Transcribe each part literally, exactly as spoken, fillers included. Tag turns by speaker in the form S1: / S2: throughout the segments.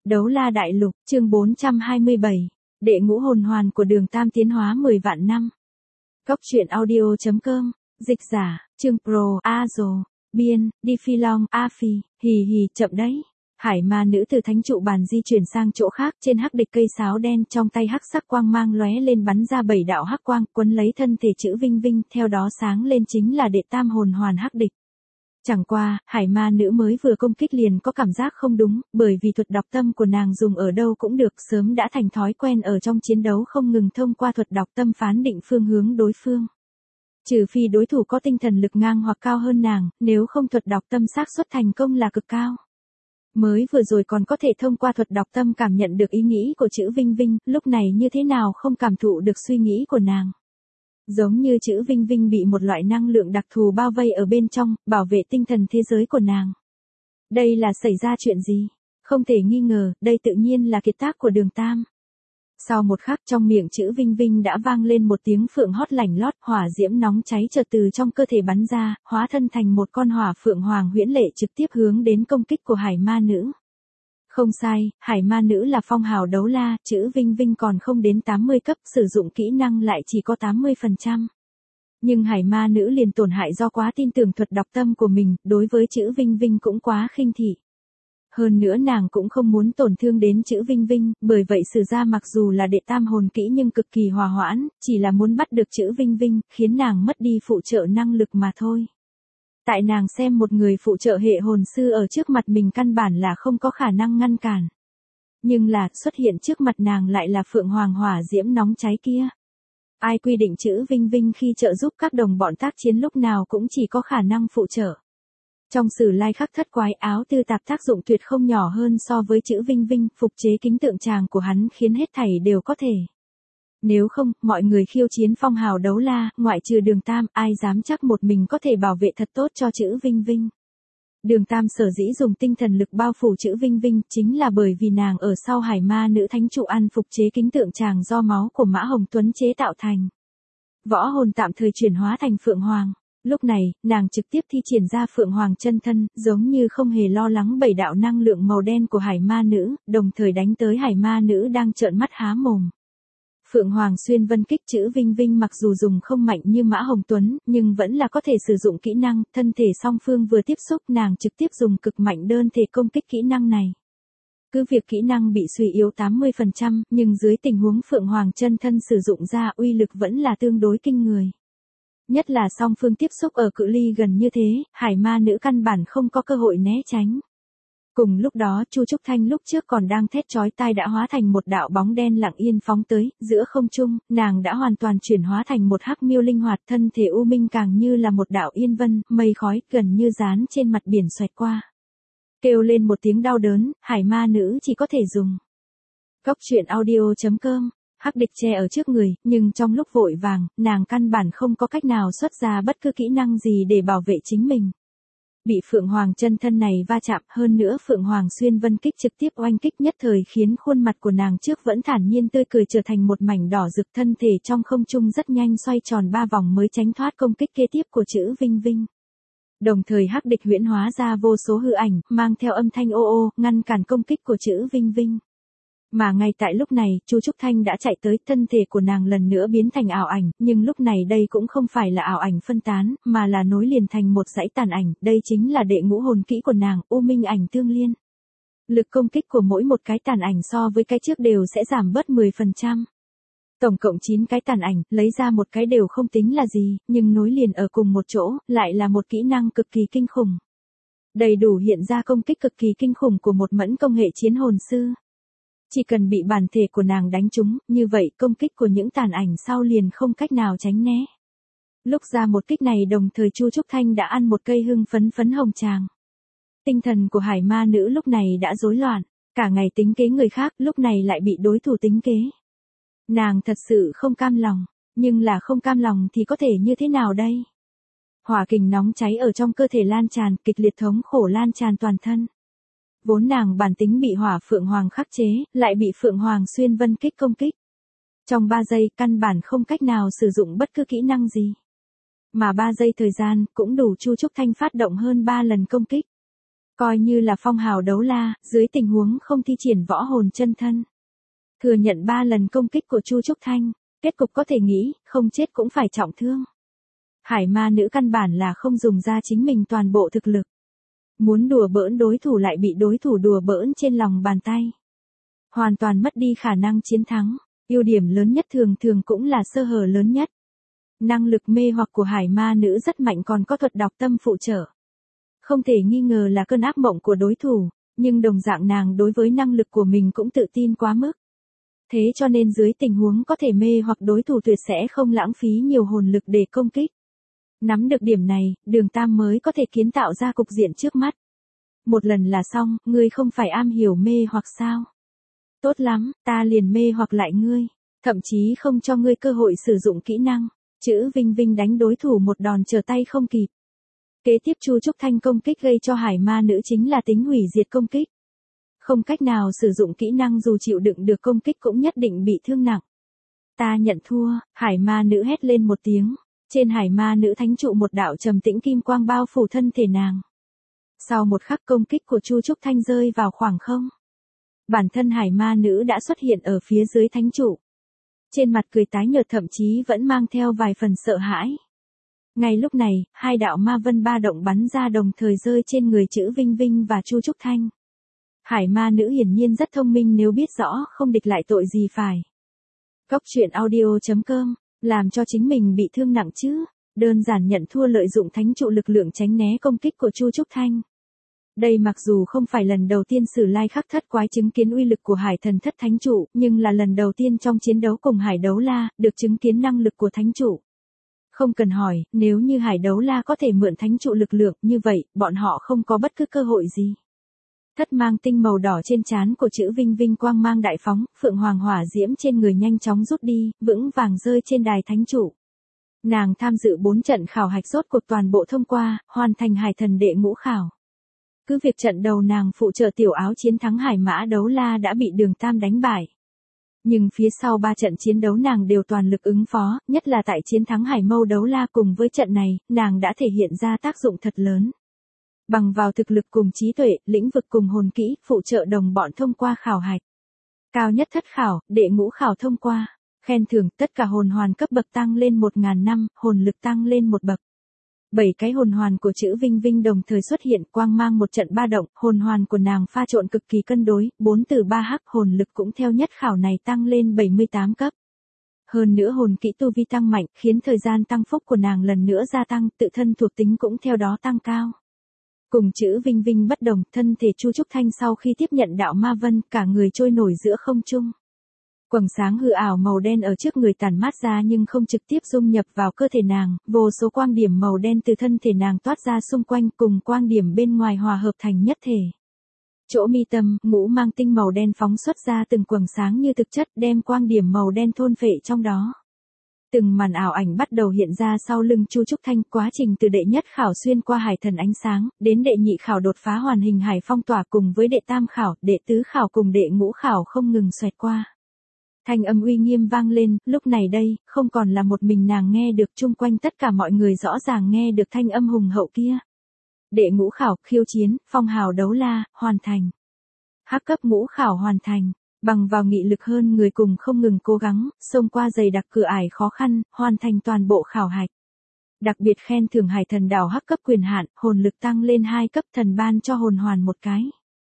S1: Đấu La Đại Lục, chương bốn trăm hai mươi bảy, đệ ngũ hồn hoàn của Đường Tam tiến hóa mười vạn năm. Góc truyện audio.com, dịch giả, chương pro, Azo, biên, đi phi long, A Phi, hì hì, chậm đấy. Hải ma nữ từ thánh trụ bàn di chuyển sang chỗ khác, trên hắc địch cây sáo đen trong tay hắc sắc quang mang lóe lên bắn ra bảy đạo hắc quang, quấn lấy thân thể chữ Vinh Vinh, theo đó sáng lên chính là đệ tam hồn hoàn hắc địch. Chẳng qua, hải ma nữ mới vừa công kích liền có cảm giác không đúng, bởi vì thuật đọc tâm của nàng dùng ở đâu cũng được, sớm đã thành thói quen ở trong chiến đấu không ngừng thông qua thuật đọc tâm phán định phương hướng đối phương. Trừ phi đối thủ có tinh thần lực ngang hoặc cao hơn nàng, nếu không thuật đọc tâm xác suất thành công là cực cao. Mới vừa rồi còn có thể thông qua thuật đọc tâm cảm nhận được ý nghĩ của chữ Vinh Vinh, lúc này như thế nào không cảm thụ được suy nghĩ của nàng. Giống như chữ Vinh Vinh bị một loại năng lượng đặc thù bao vây ở bên trong, bảo vệ tinh thần thế giới của nàng. Đây là xảy ra chuyện gì? Không thể nghi ngờ, đây tự nhiên là kiệt tác của Đường Tam. Sau một khắc trong miệng chữ Vinh Vinh đã vang lên một tiếng phượng hót lảnh lót, hỏa diễm nóng cháy chợt từ trong cơ thể bắn ra, hóa thân thành một con hỏa phượng hoàng huyễn lệ trực tiếp hướng đến công kích của hải ma nữ. Không sai, hải ma nữ là phong hào đấu la, chữ Vinh Vinh còn không đến tám mươi cấp, sử dụng kỹ năng lại chỉ có tám mươi phần trăm. Nhưng hải ma nữ liền tổn hại do quá tin tưởng thuật đọc tâm của mình, đối với chữ Vinh Vinh cũng quá khinh thị. Hơn nữa nàng cũng không muốn tổn thương đến chữ Vinh Vinh, bởi vậy sử ra mặc dù là đệ tam hồn kỹ nhưng cực kỳ hòa hoãn, chỉ là muốn bắt được chữ Vinh Vinh, khiến nàng mất đi phụ trợ năng lực mà thôi. Tại nàng xem một người phụ trợ hệ hồn sư ở trước mặt mình căn bản là không có khả năng ngăn cản. Nhưng là, xuất hiện trước mặt nàng lại là phượng hoàng hỏa diễm nóng cháy kia. Ai quy định chữ Vinh Vinh khi trợ giúp các đồng bọn tác chiến lúc nào cũng chỉ có khả năng phụ trợ. Trong sử lai khắc thất quái áo tư tạp tác dụng tuyệt không nhỏ hơn so với chữ Vinh Vinh, phục chế kính tượng tràng của hắn khiến hết thảy đều có thể. Nếu không, mọi người khiêu chiến phong hào đấu la, ngoại trừ Đường Tam, ai dám chắc một mình có thể bảo vệ thật tốt cho chữ Vinh Vinh. Đường Tam sở dĩ dùng tinh thần lực bao phủ chữ Vinh Vinh, chính là bởi vì nàng ở sau hải ma nữ thánh trụ ăn phục chế kính tượng tràng do máu của Mã Hồng Tuấn chế tạo thành. Võ hồn tạm thời chuyển hóa thành Phượng Hoàng. Lúc này, nàng trực tiếp thi triển ra Phượng Hoàng chân thân, giống như không hề lo lắng bảy đạo năng lượng màu đen của hải ma nữ, đồng thời đánh tới hải ma nữ đang trợn mắt há mồm. Phượng Hoàng xuyên vân kích chữ Vinh Vinh mặc dù dùng không mạnh như Mã Hồng Tuấn, nhưng vẫn là có thể sử dụng kỹ năng, thân thể song phương vừa tiếp xúc nàng trực tiếp dùng cực mạnh đơn thể công kích kỹ năng này. Cứ việc kỹ năng bị suy yếu tám mươi phần trăm, nhưng dưới tình huống Phượng Hoàng chân thân sử dụng ra uy lực vẫn là tương đối kinh người. Nhất là song phương tiếp xúc ở cự ly gần như thế, hải ma nữ căn bản không có cơ hội né tránh. Cùng lúc đó Chu Trúc Thanh lúc trước còn đang thét chói tai đã hóa thành một đạo bóng đen lặng yên phóng tới, giữa không trung, nàng đã hoàn toàn chuyển hóa thành một hắc miêu linh hoạt, thân thể u minh càng như là một đạo yên vân, mây khói, gần như dán trên mặt biển xoẹt qua. Kêu lên một tiếng đau đớn, hải ma nữ chỉ có thể dùng. Góc truyện audio.com, hắc địch che ở trước người, nhưng trong lúc vội vàng, nàng căn bản không có cách nào xuất ra bất cứ kỹ năng gì để bảo vệ chính mình. Bị Phượng Hoàng chân thân này va chạm, hơn nữa Phượng Hoàng xuyên vân kích trực tiếp oanh kích nhất thời khiến khuôn mặt của nàng trước vẫn thản nhiên tươi cười trở thành một mảnh đỏ rực, thân thể trong không trung rất nhanh xoay tròn ba vòng mới tránh thoát công kích kế tiếp của chữ Vinh Vinh. Đồng thời hắc địch huyễn hóa ra vô số hư ảnh, mang theo âm thanh ô ô, ngăn cản công kích của chữ Vinh Vinh. Mà ngay tại lúc này, Chu Trúc Thanh đã chạy tới, thân thể của nàng lần nữa biến thành ảo ảnh, nhưng lúc này đây cũng không phải là ảo ảnh phân tán, mà là nối liền thành một dãy tàn ảnh, đây chính là đệ ngũ hồn kỹ của nàng, U Minh ảnh tương liên. Lực công kích của mỗi một cái tàn ảnh so với cái trước đều sẽ giảm bớt mười phần trăm. Tổng cộng chín cái tàn ảnh, lấy ra một cái đều không tính là gì, nhưng nối liền ở cùng một chỗ, lại là một kỹ năng cực kỳ kinh khủng. Đầy đủ hiện ra công kích cực kỳ kinh khủng của một mẫn công hệ chiến hồn sư. Chỉ cần bị bản thể của nàng đánh trúng, như vậy công kích của những tàn ảnh sau liền không cách nào tránh né. Lúc ra một kích này đồng thời Chu Trúc Thanh đã ăn một cây hưng phấn phấn hồng tràng. Tinh thần của hải ma nữ lúc này đã rối loạn, cả ngày tính kế người khác lúc này lại bị đối thủ tính kế. Nàng thật sự không cam lòng, nhưng là không cam lòng thì có thể như thế nào đây? Hỏa kình nóng cháy ở trong cơ thể lan tràn, kịch liệt thống khổ lan tràn toàn thân. Vốn nàng bản tính bị hỏa Phượng Hoàng khắc chế, lại bị Phượng Hoàng xuyên vân kích công kích. Trong ba giây căn bản không cách nào sử dụng bất cứ kỹ năng gì. Mà ba giây thời gian cũng đủ Chu Trúc Thanh phát động hơn ba lần công kích. Coi như là phong hào đấu la, dưới tình huống không thi triển võ hồn chân thân. Thừa nhận ba lần công kích của Chu Trúc Thanh, kết cục có thể nghĩ, không chết cũng phải trọng thương. Hải ma nữ căn bản là không dùng ra chính mình toàn bộ thực lực. Muốn đùa bỡn đối thủ lại bị đối thủ đùa bỡn trên lòng bàn tay. Hoàn toàn mất đi khả năng chiến thắng, ưu điểm lớn nhất thường thường cũng là sơ hở lớn nhất. Năng lực mê hoặc của hải ma nữ rất mạnh, còn có thuật đọc tâm phụ trợ. Không thể nghi ngờ là cơn ác mộng của đối thủ, nhưng đồng dạng nàng đối với năng lực của mình cũng tự tin quá mức. Thế cho nên dưới tình huống có thể mê hoặc đối thủ tuyệt sẽ không lãng phí nhiều hồn lực để công kích. Nắm được điểm này, Đường Tam mới có thể kiến tạo ra cục diện trước mắt. Một lần là xong, ngươi không phải am hiểu mê hoặc sao? Tốt lắm, ta liền mê hoặc lại ngươi, thậm chí không cho ngươi cơ hội sử dụng kỹ năng. Chữ Vinh Vinh đánh đối thủ một đòn trở tay không kịp. Kế tiếp Chu Trúc Thanh công kích gây cho hải ma nữ chính là tính hủy diệt công kích. Không cách nào sử dụng kỹ năng dù chịu đựng được công kích cũng nhất định bị thương nặng. Ta nhận thua, hải ma nữ hét lên một tiếng. Trên hải ma nữ thánh trụ một đạo trầm tĩnh kim quang bao phủ thân thể nàng. Sau một khắc công kích của Chu Trúc Thanh rơi vào khoảng không. Bản thân hải ma nữ đã xuất hiện ở phía dưới thánh trụ. Trên mặt cười tái nhợt, thậm chí vẫn mang theo vài phần sợ hãi. Ngay lúc này, hai đạo ma vân ba động bắn ra đồng thời rơi trên người chữ Vinh Vinh và Chu Trúc Thanh. Hải ma nữ hiển nhiên rất thông minh nếu biết rõ không địch lại tội gì phải. Cóc truyện audio chấm com, làm cho chính mình bị thương nặng chứ, đơn giản nhận thua lợi dụng thánh trụ lực lượng tránh né công kích của Chu Trúc Thanh. Đây mặc dù không phải lần đầu tiên Sử Lai Khắc Thất Quái chứng kiến uy lực của hải thần thất thánh trụ, nhưng là lần đầu tiên trong chiến đấu cùng hải đấu la, được chứng kiến năng lực của thánh trụ. Không cần hỏi, nếu như hải đấu la có thể mượn thánh trụ lực lượng như vậy, bọn họ không có bất cứ cơ hội gì. Thất mang tinh màu đỏ trên trán của chữ Vinh Vinh quang mang đại phóng, phượng hoàng hỏa diễm trên người nhanh chóng rút đi, vững vàng rơi trên đài thánh trụ. Nàng tham dự bốn trận khảo hạch rốt cuộc toàn bộ thông qua, hoàn thành hải thần đệ ngũ khảo. Cứ việc trận đầu nàng phụ trợ tiểu áo chiến thắng hải mã đấu la đã bị Đường Tam đánh bại. Nhưng phía sau ba trận chiến đấu nàng đều toàn lực ứng phó, nhất là tại chiến thắng hải mâu đấu la cùng với trận này, nàng đã thể hiện ra tác dụng thật lớn. Bằng vào thực lực cùng trí tuệ, lĩnh vực cùng hồn kỹ, phụ trợ đồng bọn thông qua khảo hạch. Cao nhất thất khảo, đệ ngũ khảo thông qua. Khen thưởng, tất cả hồn hoàn cấp bậc tăng lên một nghìn năm, hồn lực tăng lên một bậc. Bảy cái hồn hoàn của chữ Vinh Vinh đồng thời xuất hiện, quang mang một trận ba động, hồn hoàn của nàng pha trộn cực kỳ cân đối, bốn từ ba hắc, hồn lực cũng theo nhất khảo này tăng lên bảy mươi tám cấp. Hơn nữa hồn kỹ tu vi tăng mạnh, khiến thời gian tăng phúc của nàng lần nữa gia tăng, tự thân thuộc tính cũng theo đó tăng cao. Cùng chữ Vinh Vinh bất đồng, thân thể Chu Trúc Thanh sau khi tiếp nhận đạo ma vân, cả người trôi nổi giữa không trung. Quầng sáng hư ảo màu đen ở trước người tản mát ra nhưng không trực tiếp dung nhập vào cơ thể nàng, vô số quang điểm màu đen từ thân thể nàng toát ra xung quanh cùng quang điểm bên ngoài hòa hợp thành nhất thể. Chỗ mi tâm, ngũ mang tinh màu đen phóng xuất ra từng quầng sáng như thực chất đem quang điểm màu đen thôn phệ trong đó. Từng màn ảo ảnh bắt đầu hiện ra sau lưng Chu Trúc Thanh, quá trình từ đệ nhất khảo xuyên qua hải thần ánh sáng, đến đệ nhị khảo đột phá hoàn hình hải phong tỏa cùng với đệ tam khảo, đệ tứ khảo cùng đệ ngũ khảo không ngừng xoẹt qua. Thanh âm uy nghiêm vang lên, lúc này đây, không còn là một mình nàng nghe được, chung quanh tất cả mọi người rõ ràng nghe được thanh âm hùng hậu kia. Đệ ngũ khảo, khiêu chiến, phong hào đấu la, hoàn thành. Hắc cấp ngũ khảo hoàn thành, bằng vào nghị lực hơn người cùng không ngừng cố gắng, xông qua dày đặc cửa ải khó khăn, hoàn thành toàn bộ khảo hạch. Đặc biệt khen thưởng hải thần đảo hắc cấp quyền hạn, hồn lực tăng lên hai cấp, thần ban cho hồn hoàn một cái.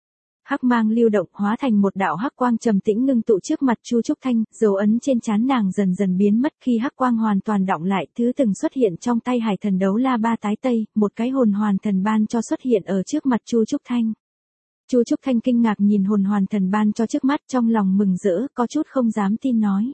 S1: Hắc mang lưu động hóa thành một đạo hắc quang trầm tĩnh ngưng tụ trước mặt Chu Trúc Thanh, dấu ấn trên trán nàng dần dần biến mất khi hắc quang hoàn toàn đọng lại, thứ từng xuất hiện trong tay hải thần đấu la ba tái tây, một cái hồn hoàn thần ban cho xuất hiện ở trước mặt Chu Trúc Thanh. Chu Trúc Thanh kinh ngạc nhìn hồn hoàn thần ban cho trước mắt, trong lòng mừng rỡ, có chút không dám tin nói.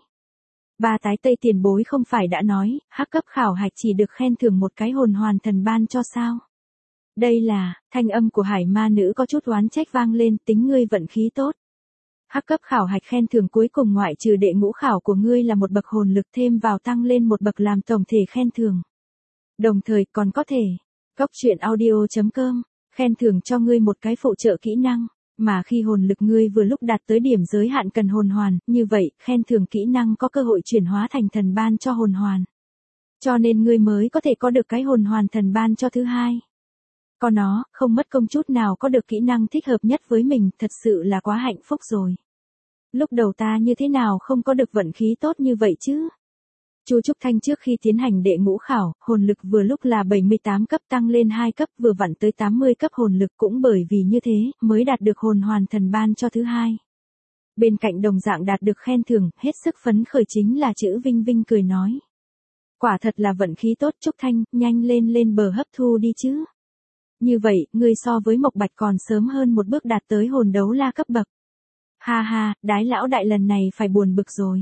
S1: Ba tái tây tiền bối không phải đã nói, hắc cấp khảo hạch chỉ được khen thưởng một cái hồn hoàn thần ban cho sao? Đây là, thanh âm của hải ma nữ có chút oán trách vang lên, tính ngươi vận khí tốt. Hắc cấp khảo hạch khen thưởng cuối cùng ngoại trừ đệ ngũ khảo của ngươi là một bậc hồn lực thêm vào tăng lên một bậc làm tổng thể khen thưởng. Đồng thời còn có thể, cóc truyện audio chấm com, khen thưởng cho ngươi một cái phụ trợ kỹ năng, mà khi hồn lực ngươi vừa lúc đạt tới điểm giới hạn cần hồn hoàn, như vậy, khen thưởng kỹ năng có cơ hội chuyển hóa thành thần ban cho hồn hoàn. Cho nên ngươi mới có thể có được cái hồn hoàn thần ban cho thứ hai. Có nó, không mất công chút nào có được kỹ năng thích hợp nhất với mình, thật sự là quá hạnh phúc rồi. Lúc đầu ta như thế nào không có được vận khí tốt như vậy chứ? Chu Trúc Thanh trước khi tiến hành đệ ngũ khảo, hồn lực vừa lúc là bảy mươi tám cấp tăng lên hai cấp vừa vặn tới tám mươi cấp hồn lực, cũng bởi vì như thế, mới đạt được hồn hoàn thần ban cho thứ hai. Bên cạnh đồng dạng đạt được khen thưởng, hết sức phấn khởi chính là chữ Vinh Vinh cười nói. Quả thật là vận khí tốt Trúc Thanh, nhanh lên lên bờ hấp thu đi chứ. Như vậy, ngươi so với Mộc Bạch còn sớm hơn một bước đạt tới hồn đấu la cấp bậc. Ha ha, đái lão đại lần này phải buồn bực rồi.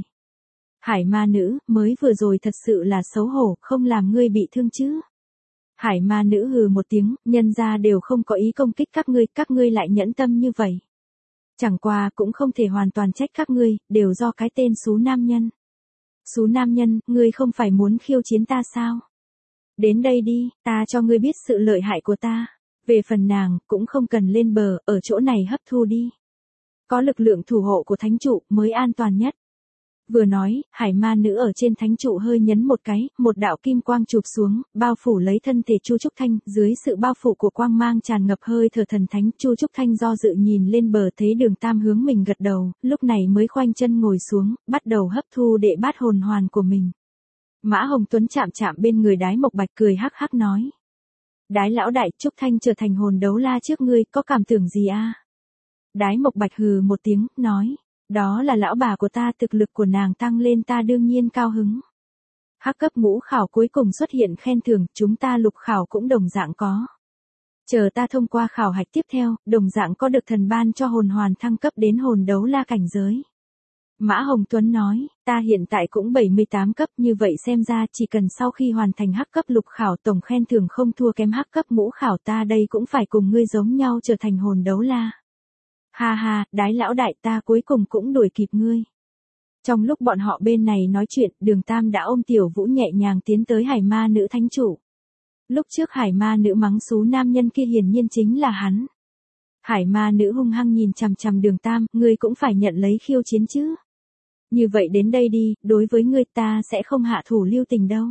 S1: Hải ma nữ, mới vừa rồi thật sự là xấu hổ, không làm ngươi bị thương chứ. Hải ma nữ hừ một tiếng, nhân ra đều không có ý công kích các ngươi, các ngươi lại nhẫn tâm như vậy. Chẳng qua cũng không thể hoàn toàn trách các ngươi, đều do cái tên xú nam nhân. Xú nam nhân, ngươi không phải muốn khiêu chiến ta sao? Đến đây đi, ta cho ngươi biết sự lợi hại của ta. Về phần nàng, cũng không cần lên bờ, ở chỗ này hấp thu đi. Có lực lượng thủ hộ của thánh trụ mới an toàn nhất. Vừa nói, hải ma nữ ở trên thánh trụ hơi nhấn một cái, một đạo kim quang chụp xuống, bao phủ lấy thân thể Chu Trúc Thanh, dưới sự bao phủ của quang mang tràn ngập hơi thở thần thánh, Chu Trúc Thanh do dự nhìn lên bờ thấy Đường Tam hướng mình gật đầu, lúc này mới khoanh chân ngồi xuống, bắt đầu hấp thu đệ bát hồn hoàn của mình. Mã Hồng Tuấn chạm chạm bên người Đái Mộc Bạch cười hắc hắc nói. Đái lão đại, Trúc Thanh trở thành hồn đấu la trước ngươi, có cảm tưởng gì a? À? Đái Mộc Bạch hừ một tiếng, nói. Đó là lão bà của ta, thực lực của nàng tăng lên ta đương nhiên cao hứng. Hắc cấp ngũ khảo cuối cùng xuất hiện khen thưởng, chúng ta lục khảo cũng đồng dạng có. Chờ ta thông qua khảo hạch tiếp theo, đồng dạng có được thần ban cho hồn hoàn thăng cấp đến hồn đấu la cảnh giới. Mã Hồng Tuấn nói, ta hiện tại cũng bảy mươi tám cấp, như vậy xem ra chỉ cần sau khi hoàn thành hắc cấp lục khảo tổng khen thưởng không thua kém hắc cấp ngũ khảo, ta đây cũng phải cùng ngươi giống nhau trở thành hồn đấu la. Ha ha, đái lão đại, ta cuối cùng cũng đuổi kịp ngươi. Trong lúc bọn họ bên này nói chuyện, Đường Tam đã ôm Tiểu Vũ nhẹ nhàng tiến tới hải ma nữ thánh chủ. Lúc trước hải ma nữ mắng xú nam nhân kia hiển nhiên chính là hắn. Hải ma nữ hung hăng nhìn chằm chằm Đường Tam, ngươi cũng phải nhận lấy khiêu chiến chứ. Như vậy đến đây đi, đối với ngươi ta sẽ không hạ thủ lưu tình đâu.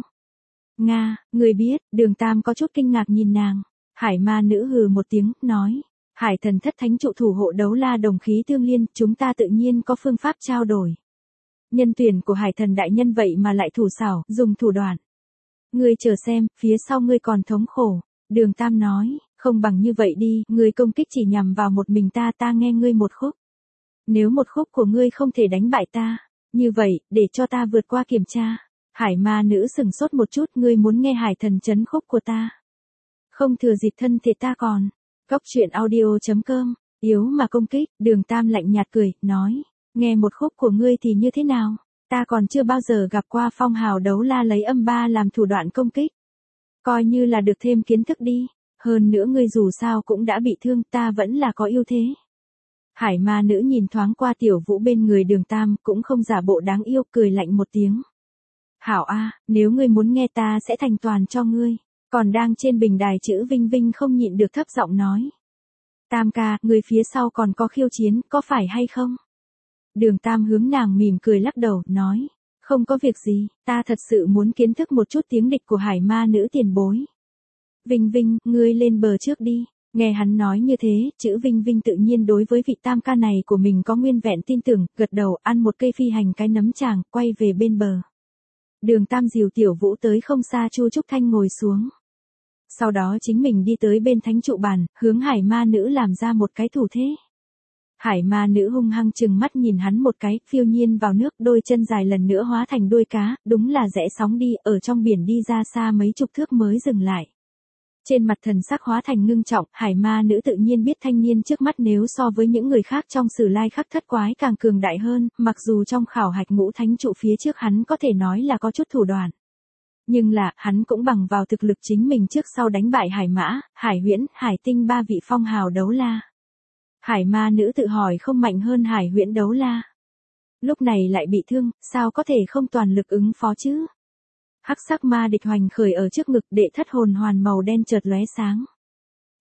S1: Nga, ngươi biết, Đường Tam có chút kinh ngạc nhìn nàng. Hải ma nữ hừ một tiếng, nói. Hải thần thất thánh trụ thủ hộ đấu la đồng khí tương liên, chúng ta tự nhiên có phương pháp trao đổi. Nhân tuyển của hải thần đại nhân vậy mà lại thủ xảo, dùng thủ đoạn. Ngươi chờ xem, phía sau ngươi còn thống khổ. Đường Tam nói, không bằng như vậy đi, ngươi công kích chỉ nhằm vào một mình ta, ta nghe ngươi một khúc. Nếu một khúc của ngươi không thể đánh bại ta, như vậy, để cho ta vượt qua kiểm tra. Hải ma nữ sừng sốt một chút, ngươi muốn nghe hải thần chấn khúc của ta. Không thừa dịp thân thể ta còn. Cóc truyện audio chấm com, yếu mà công kích, Đường Tam lạnh nhạt cười, nói, nghe một khúc của ngươi thì như thế nào, ta còn chưa bao giờ gặp qua phong hào đấu la lấy âm ba làm thủ đoạn công kích. Coi như là được thêm kiến thức đi, hơn nữa ngươi dù sao cũng đã bị thương, ta vẫn là có ưu thế. Hải ma nữ nhìn thoáng qua Tiểu Vũ bên người Đường Tam, cũng không giả bộ đáng yêu, cười lạnh một tiếng. Hảo a, nếu ngươi muốn nghe ta sẽ thành toàn cho ngươi. Còn đang trên bình đài chữ Vinh Vinh không nhịn được thấp giọng nói. Tam ca, người phía sau còn có khiêu chiến, có phải hay không? Đường Tam hướng nàng mỉm cười lắc đầu, nói. Không có việc gì, ta thật sự muốn kiến thức một chút tiếng địch của hải ma nữ tiền bối. Vinh Vinh, ngươi lên bờ trước đi. Nghe hắn nói như thế, chữ Vinh Vinh tự nhiên đối với vị tam ca này của mình có nguyên vẹn tin tưởng, gật đầu ăn một cây phi hành cái nấm chàng, quay về bên bờ. Đường Tam dìu Tiểu Vũ tới không xa Chu Trúc Thanh ngồi xuống. Sau đó chính mình đi tới bên thánh trụ bàn, hướng hải ma nữ làm ra một cái thủ thế. Hải ma nữ hung hăng chừng mắt nhìn hắn một cái, phiêu nhiên vào nước, đôi chân dài lần nữa hóa thành đuôi cá, đúng là rẽ sóng đi, ở trong biển đi ra xa mấy chục thước mới dừng lại. Trên mặt thần sắc hóa thành ngưng trọng, hải ma nữ tự nhiên biết thanh niên trước mắt nếu so với những người khác trong sử lai khắc thất quái càng cường đại hơn, mặc dù trong khảo hạch ngũ thánh trụ phía trước hắn có thể nói là có chút thủ đoạn. Nhưng là, hắn cũng bằng vào thực lực chính mình trước sau đánh bại Hải Mã, Hải Huyễn, Hải Tinh ba vị phong hào đấu la. Hải ma nữ tự hỏi không mạnh hơn Hải Huyễn đấu la. Lúc này lại bị thương, sao có thể không toàn lực ứng phó chứ? Hắc sắc ma địch hoành khởi ở trước ngực, đệ thất hồn hoàn màu đen chợt lóe sáng.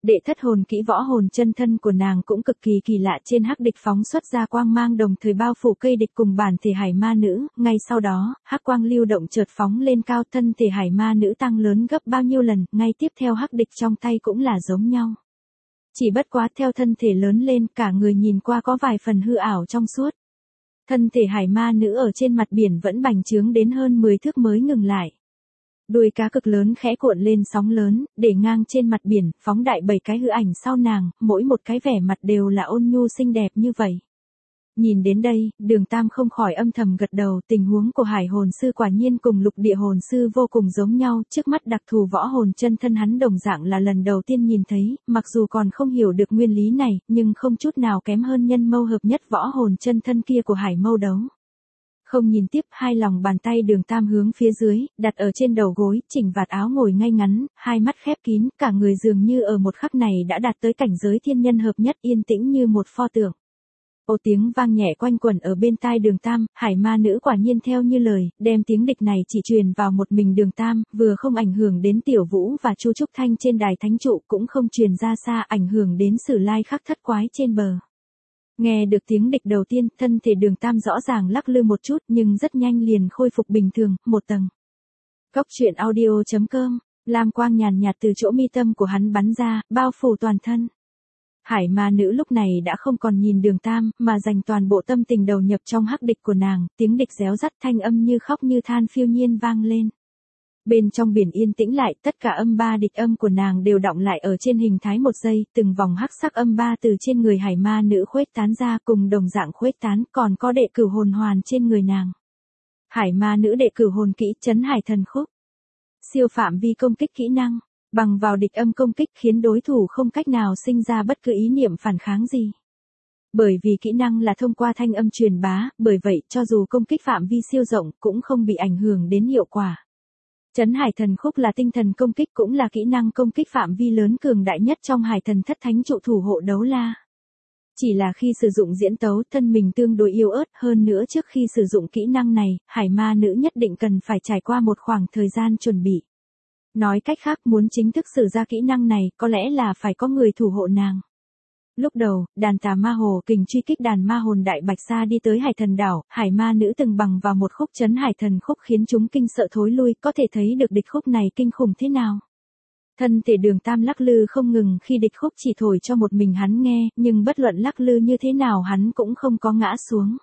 S1: Đệ thất hồn kỹ võ hồn chân thân của nàng cũng cực kỳ kỳ lạ, trên hắc địch phóng xuất ra quang mang đồng thời bao phủ cây địch cùng bản thể hải ma nữ, ngay sau đó, hắc quang lưu động chợt phóng lên cao, thân thể hải ma nữ tăng lớn gấp bao nhiêu lần, ngay tiếp theo hắc địch trong tay cũng là giống nhau. Chỉ bất quá theo thân thể lớn lên, cả người nhìn qua có vài phần hư ảo trong suốt. Thân thể hải ma nữ ở trên mặt biển vẫn bành trướng đến hơn mười thước mới ngừng lại. Đuôi cá cực lớn khẽ cuộn lên sóng lớn, để ngang trên mặt biển, phóng đại bảy cái hư ảnh sau nàng, mỗi một cái vẻ mặt đều là ôn nhu xinh đẹp như vậy. Nhìn đến đây, Đường Tam không khỏi âm thầm gật đầu, tình huống của hải hồn sư quả nhiên cùng lục địa hồn sư vô cùng giống nhau, trước mắt đặc thù võ hồn chân thân hắn đồng dạng là lần đầu tiên nhìn thấy, mặc dù còn không hiểu được nguyên lý này, nhưng không chút nào kém hơn nhân mâu hợp nhất võ hồn chân thân kia của hải mâu đấu. Không nhìn tiếp, hai lòng bàn tay Đường Tam hướng phía dưới, đặt ở trên đầu gối, chỉnh vạt áo ngồi ngay ngắn, hai mắt khép kín, cả người dường như ở một khắc này đã đạt tới cảnh giới thiên nhân hợp nhất, yên tĩnh như một pho tượng. Ô tiếng vang nhẹ quanh quẩn ở bên tai Đường Tam, hải ma nữ quả nhiên theo như lời, đem tiếng địch này chỉ truyền vào một mình Đường Tam, vừa không ảnh hưởng đến Tiểu Vũ và Chu Trúc Thanh trên đài thánh trụ, cũng không truyền ra xa, ảnh hưởng đến Sử Lai Khắc thất quái trên bờ. Nghe được tiếng địch đầu tiên, thân thể Đường Tam rõ ràng lắc lư một chút, nhưng rất nhanh liền khôi phục bình thường, một tầng. Cốc truyện audio chấm com, lam quang nhàn nhạt từ chỗ mi tâm của hắn bắn ra, bao phủ toàn thân. Hải ma nữ lúc này đã không còn nhìn Đường Tam, mà dành toàn bộ tâm tình đầu nhập trong hắc địch của nàng, tiếng địch réo rắt, thanh âm như khóc như than phiêu nhiên vang lên. Bên trong biển yên tĩnh lại, tất cả âm ba địch âm của nàng đều đọng lại ở trên hình thái một giây, từng vòng hắc sắc âm ba từ trên người hải ma nữ khuếch tán ra, cùng đồng dạng khuếch tán, còn có đệ cửu hồn hoàn trên người nàng. Hải ma nữ đệ cửu hồn kỹ, Chấn Hải Thần Khúc. Siêu phạm vi công kích kỹ năng, bằng vào địch âm công kích khiến đối thủ không cách nào sinh ra bất cứ ý niệm phản kháng gì. Bởi vì kỹ năng là thông qua thanh âm truyền bá, bởi vậy cho dù công kích phạm vi siêu rộng cũng không bị ảnh hưởng đến hiệu quả. Chấn Hải Thần Khúc là tinh thần công kích, cũng là kỹ năng công kích phạm vi lớn cường đại nhất trong Hải Thần Thất Thánh trụ thủ hộ đấu la. Chỉ là khi sử dụng diễn tấu, thân mình tương đối yếu ớt, hơn nữa trước khi sử dụng kỹ năng này, hải ma nữ nhất định cần phải trải qua một khoảng thời gian chuẩn bị. Nói cách khác, muốn chính thức sử ra kỹ năng này, có lẽ là phải có người thủ hộ nàng. Lúc đầu, đàn tà ma hồ kình truy kích đàn ma hồn đại bạch sa đi tới hải thần đảo, hải ma nữ từng bằng vào một khúc chấn hải thần khúc khiến chúng kinh sợ thối lui, có thể thấy được địch khúc này kinh khủng thế nào. Thân thể Đường Tam lắc lư không ngừng khi địch khúc chỉ thổi cho một mình hắn nghe, nhưng bất luận lắc lư như thế nào hắn cũng không có ngã xuống.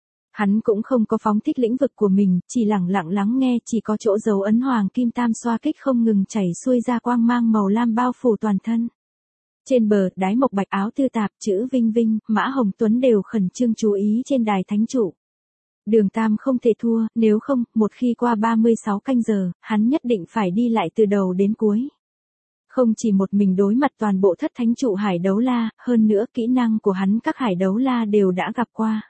S1: Hắn cũng không có phóng thích lĩnh vực của mình, chỉ lặng lặng lắng nghe, chỉ có chỗ dấu ấn hoàng kim tam xoa kích không ngừng chảy xuôi ra quang mang màu lam bao phủ toàn thân. Trên bờ, Đái Mộc Bạch áo tư tạp, chữ Vinh Vinh, Mã Hồng Tuấn đều khẩn trương chú ý trên đài thánh trụ. Đường Tam không thể thua, nếu không, một khi qua ba mươi sáu canh giờ, hắn nhất định phải đi lại từ đầu đến cuối. Không chỉ một mình đối mặt toàn bộ thất thánh trụ hải đấu la, hơn nữa kỹ năng của hắn các hải đấu la đều đã gặp qua.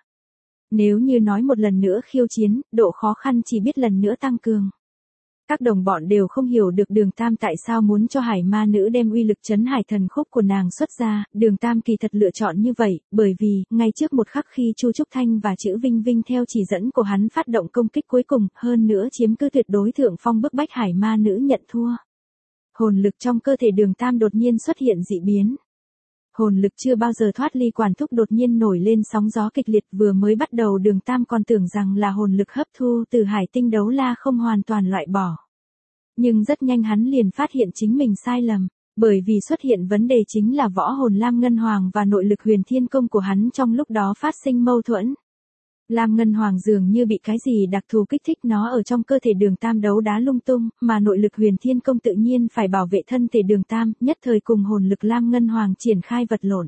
S1: Nếu như nói một lần nữa khiêu chiến, độ khó khăn chỉ biết lần nữa tăng cường. Các đồng bọn đều không hiểu được Đường Tam tại sao muốn cho hải ma nữ đem uy lực chấn hải thần khúc của nàng xuất ra, Đường Tam kỳ thật lựa chọn như vậy, bởi vì, ngay trước một khắc khi Chu Trúc Thanh và chữ Vinh Vinh theo chỉ dẫn của hắn phát động công kích cuối cùng, hơn nữa chiếm cứ tuyệt đối thượng phong bức bách hải ma nữ nhận thua. Hồn lực trong cơ thể Đường Tam đột nhiên xuất hiện dị biến. Hồn lực chưa bao giờ thoát ly quản thúc đột nhiên nổi lên sóng gió kịch liệt, vừa mới bắt đầu Đường Tam còn tưởng rằng là hồn lực hấp thu từ hải tinh đấu la không hoàn toàn loại bỏ. Nhưng rất nhanh hắn liền phát hiện chính mình sai lầm, bởi vì xuất hiện vấn đề chính là võ hồn Lam Ngân Hoàng và nội lực huyền thiên công của hắn trong lúc đó phát sinh mâu thuẫn. Lam Ngân Hoàng dường như bị cái gì đặc thù kích thích nó ở trong cơ thể Đường Tam đấu đá lung tung, mà nội lực huyền thiên công tự nhiên phải bảo vệ thân thể Đường Tam, nhất thời cùng hồn lực Lam Ngân Hoàng triển khai vật lộn.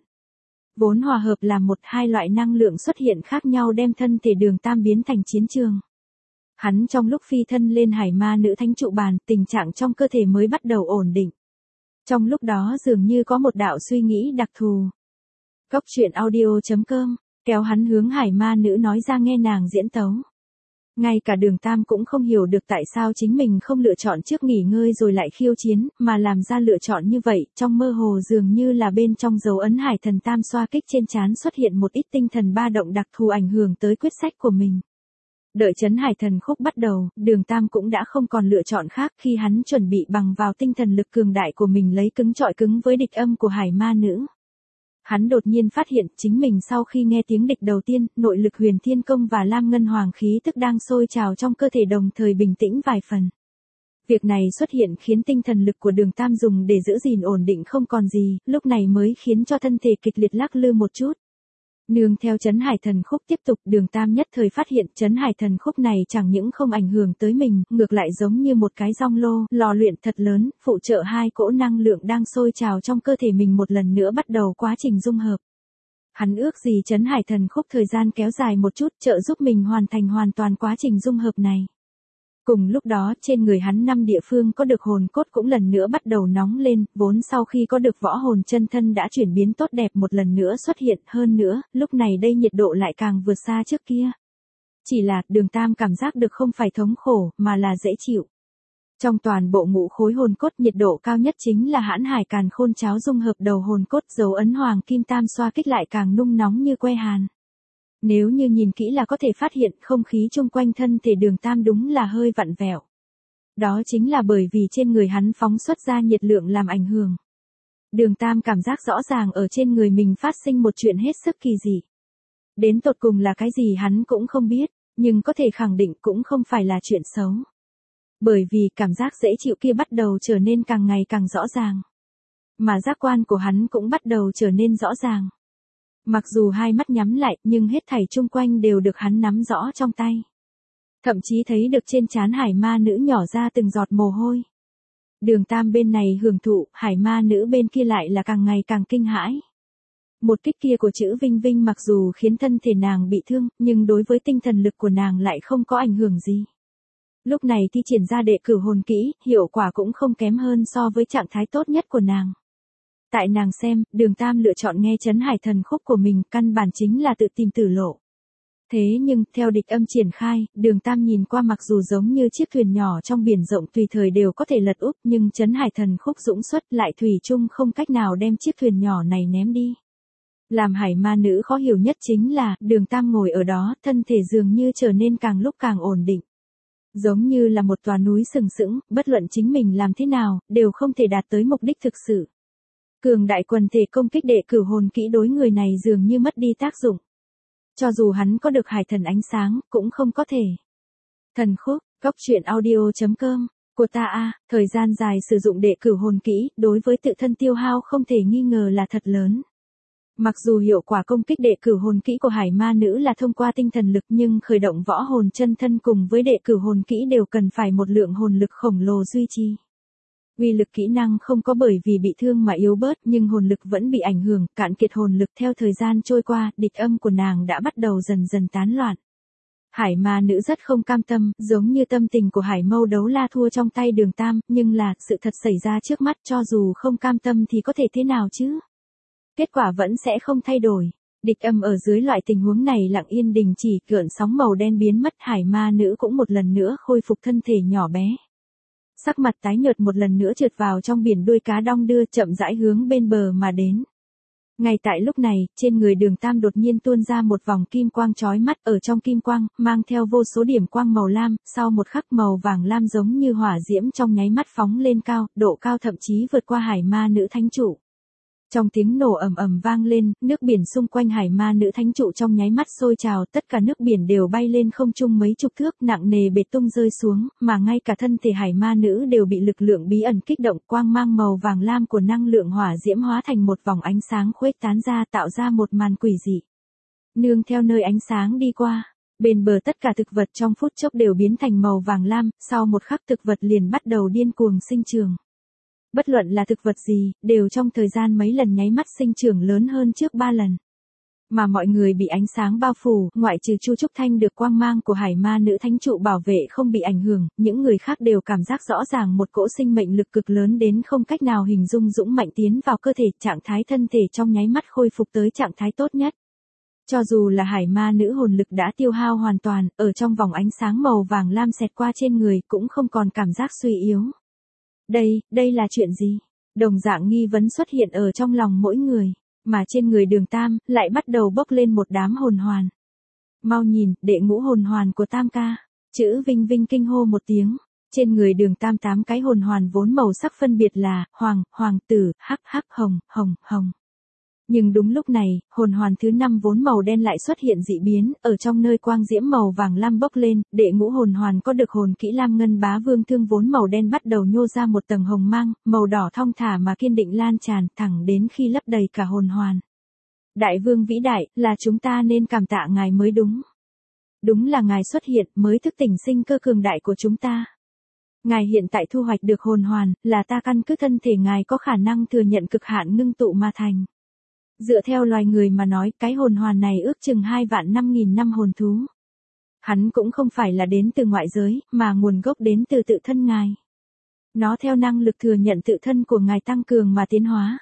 S1: Vốn hòa hợp là một hai loại năng lượng xuất hiện khác nhau đem thân thể Đường Tam biến thành chiến trường. Hắn trong lúc phi thân lên hải ma nữ thánh trụ bàn, tình trạng trong cơ thể mới bắt đầu ổn định. Trong lúc đó dường như có một đạo suy nghĩ đặc thù. Cốc truyện audio chấm com kéo hắn hướng hải ma nữ nói ra nghe nàng diễn tấu. Ngay cả Đường Tam cũng không hiểu được tại sao chính mình không lựa chọn trước nghỉ ngơi rồi lại khiêu chiến, mà làm ra lựa chọn như vậy, trong mơ hồ dường như là bên trong dấu ấn hải thần tam xoa kích trên trán xuất hiện một ít tinh thần ba động đặc thù ảnh hưởng tới quyết sách của mình. Đợi Trấn Hải Thần Khúc bắt đầu, Đường Tam cũng đã không còn lựa chọn khác khi hắn chuẩn bị bằng vào tinh thần lực cường đại của mình lấy cứng trọi cứng với địch âm của hải ma nữ. Hắn đột nhiên phát hiện chính mình sau khi nghe tiếng địch đầu tiên, nội lực Huyền Thiên Công và Lam Ngân Hoàng khí tức đang sôi trào trong cơ thể đồng thời bình tĩnh vài phần. Việc này xuất hiện khiến tinh thần lực của Đường Tam dùng để giữ gìn ổn định không còn gì, lúc này mới khiến cho thân thể kịch liệt lắc lư một chút. Nương theo Trấn Hải Thần Khúc tiếp tục, Đường Tam nhất thời phát hiện Trấn Hải Thần Khúc này chẳng những không ảnh hưởng tới mình, ngược lại giống như một cái rong lô, lò luyện thật lớn, phụ trợ hai cỗ năng lượng đang sôi trào trong cơ thể mình một lần nữa bắt đầu quá trình dung hợp. Hắn ước gì Trấn Hải Thần Khúc thời gian kéo dài một chút, trợ giúp mình hoàn thành hoàn toàn quá trình dung hợp này. Cùng lúc đó, trên người hắn năm địa phương có được hồn cốt cũng lần nữa bắt đầu nóng lên, vốn sau khi có được võ hồn chân thân đã chuyển biến tốt đẹp một lần nữa xuất hiện, hơn nữa, lúc này đây nhiệt độ lại càng vượt xa trước kia. Chỉ là, Đường Tam cảm giác được không phải thống khổ, mà là dễ chịu. Trong toàn bộ ngũ khối hồn cốt nhiệt độ cao nhất chính là Hãn Hải Càn Khôn cháo dung hợp đầu hồn cốt, dấu ấn hoàng kim tam xoa kích lại càng nung nóng như que hàn. Nếu như nhìn kỹ là có thể phát hiện không khí chung quanh thân thể Đường Tam đúng là hơi vặn vẹo. Đó chính là bởi vì trên người hắn phóng xuất ra nhiệt lượng làm ảnh hưởng. Đường Tam cảm giác rõ ràng ở trên người mình phát sinh một chuyện hết sức kỳ dị. Đến tột cùng là cái gì hắn cũng không biết, nhưng có thể khẳng định cũng không phải là chuyện xấu. Bởi vì cảm giác dễ chịu kia bắt đầu trở nên càng ngày càng rõ ràng. Mà giác quan của hắn cũng bắt đầu trở nên rõ ràng. Mặc dù hai mắt nhắm lại, nhưng hết thảy chung quanh đều được hắn nắm rõ trong tay. Thậm chí thấy được trên trán hải ma nữ nhỏ ra từng giọt mồ hôi. Đường Tam bên này hưởng thụ, hải ma nữ bên kia lại là càng ngày càng kinh hãi. Một kích kia của chữ Vinh Vinh mặc dù khiến thân thể nàng bị thương, nhưng đối với tinh thần lực của nàng lại không có ảnh hưởng gì. Lúc này thi triển ra đệ cửu hồn kỹ, hiệu quả cũng không kém hơn so với trạng thái tốt nhất của nàng. Tại nàng xem, Đường Tam lựa chọn nghe Trấn Hải Thần Khúc của mình, căn bản chính là tự tìm tử lộ. Thế nhưng, theo địch âm triển khai, Đường Tam nhìn qua mặc dù giống như chiếc thuyền nhỏ trong biển rộng tùy thời đều có thể lật úp, nhưng Trấn Hải Thần Khúc dũng xuất lại thủy chung không cách nào đem chiếc thuyền nhỏ này ném đi. Làm hải ma nữ khó hiểu nhất chính là, Đường Tam ngồi ở đó, thân thể dường như trở nên càng lúc càng ổn định. Giống như là một tòa núi sừng sững, bất luận chính mình làm thế nào, đều không thể đạt tới mục đích thực sự. Cường đại quần thể công kích đệ cửu hồn kỹ đối người này dường như mất đi tác dụng. Cho dù hắn có được hải thần ánh sáng, cũng không có thể. Thần Khúc, góc truyện audio chấm com, của ta a, thời gian dài sử dụng đệ cửu hồn kỹ, đối với tự thân tiêu hao không thể nghi ngờ là thật lớn. Mặc dù hiệu quả công kích đệ cửu hồn kỹ của hải ma nữ là thông qua tinh thần lực, nhưng khởi động võ hồn chân thân cùng với đệ cửu hồn kỹ đều cần phải một lượng hồn lực khổng lồ duy trì. Uy lực kỹ năng không có bởi vì bị thương mà yếu bớt, nhưng hồn lực vẫn bị ảnh hưởng, cạn kiệt hồn lực. Theo thời gian trôi qua, địch âm của nàng đã bắt đầu dần dần tán loạn. Hải ma nữ rất không cam tâm, giống như tâm tình của Hải Mâu Đấu La thua trong tay Đường Tam, nhưng là, sự thật xảy ra trước mắt, cho dù không cam tâm thì có thể thế nào chứ? Kết quả vẫn sẽ không thay đổi. Địch âm ở dưới loại tình huống này lặng yên đình chỉ, gợn sóng màu đen biến mất, hải ma nữ cũng một lần nữa khôi phục thân thể nhỏ bé. Sắc mặt tái nhợt một lần nữa trượt vào trong biển, đuôi cá đong đưa chậm rãi hướng bên bờ mà đến. Ngay tại lúc này, trên người Đường Tam đột nhiên tuôn ra một vòng kim quang chói mắt, ở trong kim quang, mang theo vô số điểm quang màu lam, sau một khắc màu vàng lam giống như hỏa diễm trong nháy mắt phóng lên cao, độ cao thậm chí vượt qua hải ma nữ thánh trụ. Trong tiếng nổ ầm ầm vang lên, nước biển xung quanh hải ma nữ thánh trụ trong nháy mắt sôi trào, tất cả nước biển đều bay lên không trung mấy chục thước, nặng nề bệt tung rơi xuống, mà ngay cả thân thể hải ma nữ đều bị lực lượng bí ẩn kích động, quang mang màu vàng lam của năng lượng hỏa diễm hóa thành một vòng ánh sáng khuếch tán ra, tạo ra một màn quỷ dị. Nương theo nơi ánh sáng đi qua, bên bờ tất cả thực vật trong phút chốc đều biến thành màu vàng lam, sau một khắc thực vật liền bắt đầu điên cuồng sinh trưởng. Bất luận là thực vật gì, đều trong thời gian mấy lần nháy mắt sinh trưởng lớn hơn trước ba lần. Mà mọi người bị ánh sáng bao phủ, ngoại trừ Chu Trúc Thanh được quang mang của hải ma nữ thánh trụ bảo vệ không bị ảnh hưởng, những người khác đều cảm giác rõ ràng một cỗ sinh mệnh lực cực lớn đến không cách nào hình dung dũng mạnh tiến vào cơ thể, trạng thái thân thể trong nháy mắt khôi phục tới trạng thái tốt nhất. Cho dù là hải ma nữ hồn lực đã tiêu hao hoàn toàn, ở trong vòng ánh sáng màu vàng lam xẹt qua trên người cũng không còn cảm giác suy yếu. Đây, đây là chuyện gì? Đồng dạng nghi vấn xuất hiện ở trong lòng mỗi người, mà trên người Đường Tam, lại bắt đầu bốc lên một đám hồn hoàn. Mau nhìn, đệ ngũ hồn hoàn của Tam ca. Chữ Vinh Vinh kinh hô một tiếng. Trên người Đường Tam tám cái hồn hoàn vốn màu sắc phân biệt là hoàng, hoàng tử, hắc hắc, hồng, hồng, hồng. Nhưng đúng lúc này, hồn hoàn thứ năm vốn màu đen lại xuất hiện dị biến, ở trong nơi quang diễm màu vàng lam bốc lên, đệ ngũ hồn hoàn có được hồn kỹ Lam Ngân Bá Vương Thương vốn màu đen bắt đầu nhô ra một tầng hồng mang, màu đỏ thong thả mà kiên định lan tràn, thẳng đến khi lấp đầy cả hồn hoàn. Đại vương vĩ đại, là chúng ta nên cảm tạ ngài mới đúng. Đúng là ngài xuất hiện mới thức tỉnh sinh cơ cường đại của chúng ta. Ngài hiện tại thu hoạch được hồn hoàn, là ta căn cứ thân thể ngài có khả năng thừa nhận cực hạn ngưng tụ mà thành. Dựa theo loài người mà nói, cái hồn hoàn này ước chừng hai vạn năm nghìn năm hồn thú. Hắn cũng không phải là đến từ ngoại giới, mà nguồn gốc đến từ tự thân ngài. Nó theo năng lực thừa nhận tự thân của ngài tăng cường mà tiến hóa.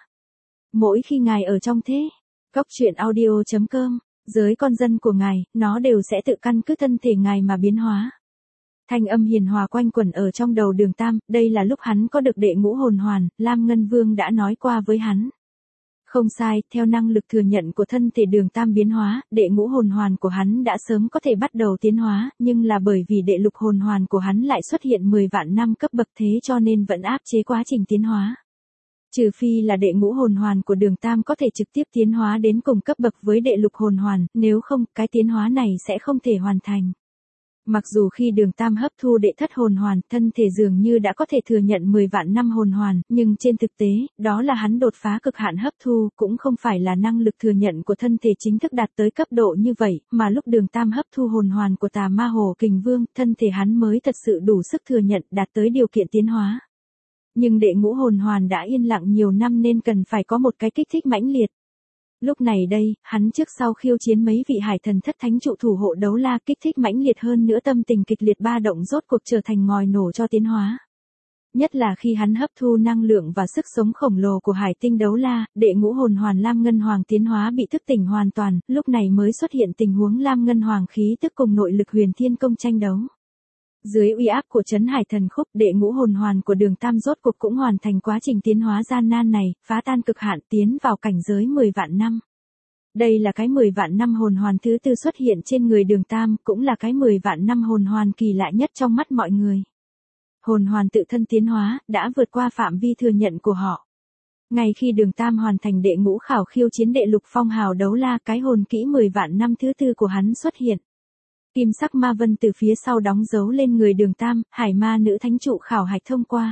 S1: Mỗi khi ngài ở trong thế, Cốc truyện audio chấm com, giới con dân của ngài, nó đều sẽ tự căn cứ thân thể ngài mà biến hóa. Thanh âm hiền hòa quanh quẩn ở trong đầu Đường Tam, đây là lúc hắn có được đệ ngũ hồn hoàn, Lam Ngân Vương đã nói qua với hắn. Không sai, theo năng lực thừa nhận của thân thể Đường Tam biến hóa, đệ ngũ hồn hoàn của hắn đã sớm có thể bắt đầu tiến hóa, nhưng là bởi vì đệ lục hồn hoàn của hắn lại xuất hiện mười vạn năm cấp bậc thế cho nên vẫn áp chế quá trình tiến hóa. Trừ phi là đệ ngũ hồn hoàn của Đường Tam có thể trực tiếp tiến hóa đến cùng cấp bậc với đệ lục hồn hoàn, nếu không, cái tiến hóa này sẽ không thể hoàn thành. Mặc dù khi Đường Tam hấp thu đệ thất hồn hoàn, thân thể dường như đã có thể thừa nhận mười vạn năm hồn hoàn, nhưng trên thực tế, đó là hắn đột phá cực hạn hấp thu, cũng không phải là năng lực thừa nhận của thân thể chính thức đạt tới cấp độ như vậy, mà lúc Đường Tam hấp thu hồn hoàn của Tà Ma Hồ Kình Vương, thân thể hắn mới thật sự đủ sức thừa nhận, đạt tới điều kiện tiến hóa. Nhưng đệ ngũ hồn hoàn đã yên lặng nhiều năm nên cần phải có một cái kích thích mãnh liệt. Lúc này đây, hắn trước sau khiêu chiến mấy vị hải thần thất thánh trụ thủ hộ đấu la, kích thích mãnh liệt hơn nữa, tâm tình kịch liệt ba động rốt cuộc trở thành ngòi nổ cho tiến hóa. Nhất là khi hắn hấp thu năng lượng và sức sống khổng lồ của hải tinh đấu la, đệ ngũ hồn hoàn Lam Ngân Hoàng tiến hóa bị thức tỉnh hoàn toàn, lúc này mới xuất hiện tình huống Lam Ngân Hoàng khí tức cùng nội lực Huyền Thiên Công tranh đấu. Dưới uy áp của Trấn Hải Thần Khúc, đệ ngũ hồn hoàn của Đường Tam rốt cuộc cũng hoàn thành quá trình tiến hóa gian nan này, phá tan cực hạn tiến vào cảnh giới mười vạn năm. Đây là cái mười vạn năm hồn hoàn thứ tư xuất hiện trên người Đường Tam, cũng là cái mười vạn năm hồn hoàn kỳ lạ nhất trong mắt mọi người. Hồn hoàn tự thân tiến hóa, đã vượt qua phạm vi thừa nhận của họ. Ngay khi Đường Tam hoàn thành đệ ngũ khảo khiêu chiến đệ lục phong hào đấu la, cái hồn kỹ mười vạn năm thứ tư của hắn xuất hiện. Kim sắc ma vân từ phía sau đóng dấu lên người Đường Tam, hải ma nữ thánh trụ khảo hạch thông qua.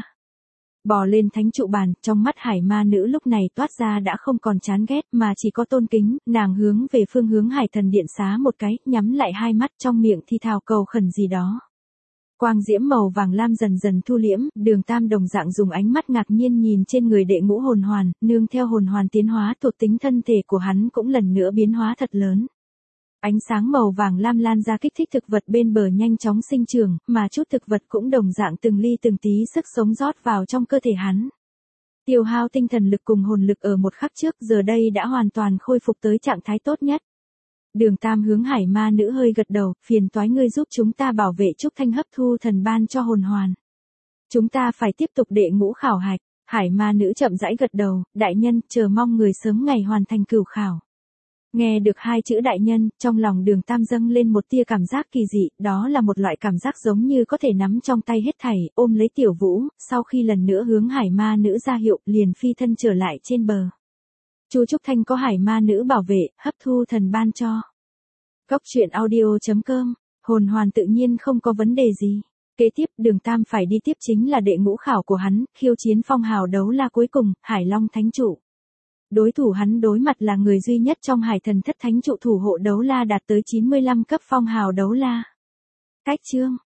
S1: Bò lên thánh trụ bàn, trong mắt hải ma nữ lúc này toát ra đã không còn chán ghét mà chỉ có tôn kính, nàng hướng về phương hướng hải thần điện xá một cái, nhắm lại hai mắt trong miệng thi thào cầu khẩn gì đó. Quang diễm màu vàng lam dần dần thu liễm, Đường Tam đồng dạng dùng ánh mắt ngạc nhiên nhìn trên người đệ ngũ hồn hoàn, nương theo hồn hoàn tiến hóa, thuộc tính thân thể của hắn cũng lần nữa biến hóa thật lớn. Ánh sáng màu vàng lam lan ra kích thích thực vật bên bờ nhanh chóng sinh trưởng, mà chút thực vật cũng đồng dạng từng ly từng tí sức sống rót vào trong cơ thể hắn. Tiêu hao tinh thần lực cùng hồn lực ở một khắc trước, giờ đây đã hoàn toàn khôi phục tới trạng thái tốt nhất. Đường Tam hướng hải ma nữ hơi gật đầu, phiền toái ngươi giúp chúng ta bảo vệ Trúc Thanh hấp thu thần ban cho hồn hoàn. Chúng ta phải tiếp tục đệ ngũ khảo hạch. Hải ma nữ chậm rãi gật đầu, đại nhân, chờ mong người sớm ngày hoàn thành cửu khảo. Nghe được hai chữ đại nhân, trong lòng Đường Tam dâng lên một tia cảm giác kỳ dị, đó là một loại cảm giác giống như có thể nắm trong tay hết thảy, ôm lấy Tiểu Vũ, sau khi lần nữa hướng hải ma nữ ra hiệu, liền phi thân trở lại trên bờ. Chu Trúc Thanh có hải ma nữ bảo vệ, hấp thu thần ban cho. Cốc truyện audio chấm com, hồn hoàn tự nhiên không có vấn đề gì. Kế tiếp, Đường Tam phải đi tiếp chính là đệ ngũ khảo của hắn, khiêu chiến phong hào đấu la cuối cùng, Hải Long Thánh Trụ. Đối thủ hắn đối mặt là người duy nhất trong hải thần thất thánh trụ thủ hộ đấu la đạt tới chín mươi lăm cấp phong hào đấu la. Cách chương